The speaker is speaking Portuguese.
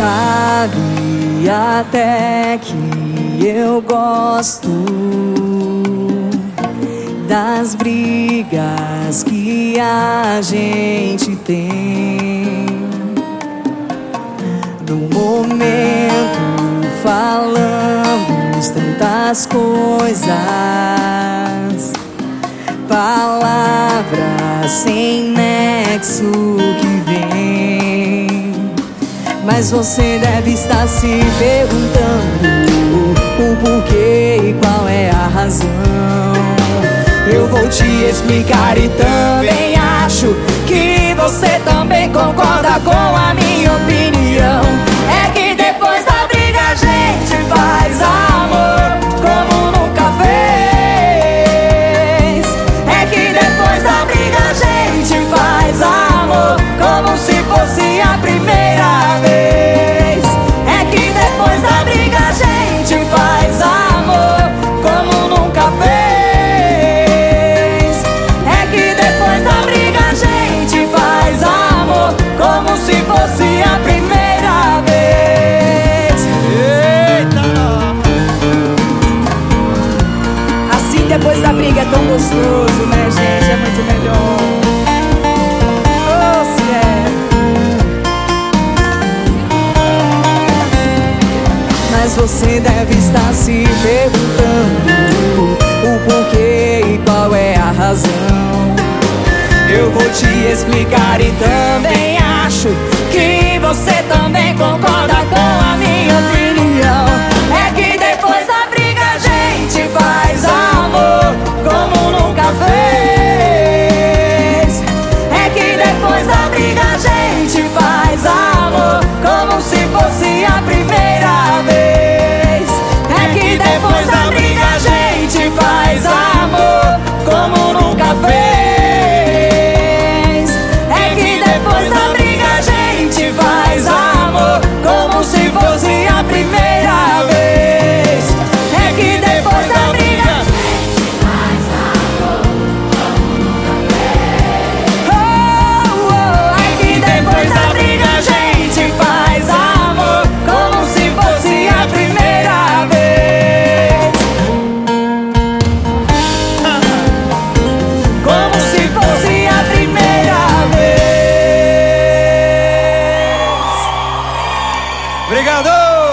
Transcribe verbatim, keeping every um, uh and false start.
sabe até que eu gosto das brigas que a gente tem. No momento falamos tantas coisas, palavras sem nexo que vem. Mas você deve estar se perguntando o porquê e qual é a razão. Eu vou te explicar e também acho que você também concorda com a minha opinião. É que depois da briga a gente faz amor como nunca fez. É que depois da briga a gente faz amor como se fosse a primeira vez. É que depois da briga a gente faz amor como nunca fez. Como se fosse a primeira vez. Eita! Assim depois da briga é tão gostoso, né, gente? É muito melhor. Oh, se é. Mas você deve estar se perguntando o porquê e qual é a razão. Eu vou te explicar e também acho que você também concorda com a minha opinião. É que depois da briga a gente faz amor como nunca fez. É que depois da briga a gente faz amor como se fosse a primeira vez. É que depois da briga a gente faz amor como nunca fez. Faz amor como se fosse a primeira vez. É que depois da briga a gente faz amor como nunca fez. Oh, oh, é que depois da briga a gente faz amor como se fosse a primeira vez. Como se fosse a primeira vez. Obrigado!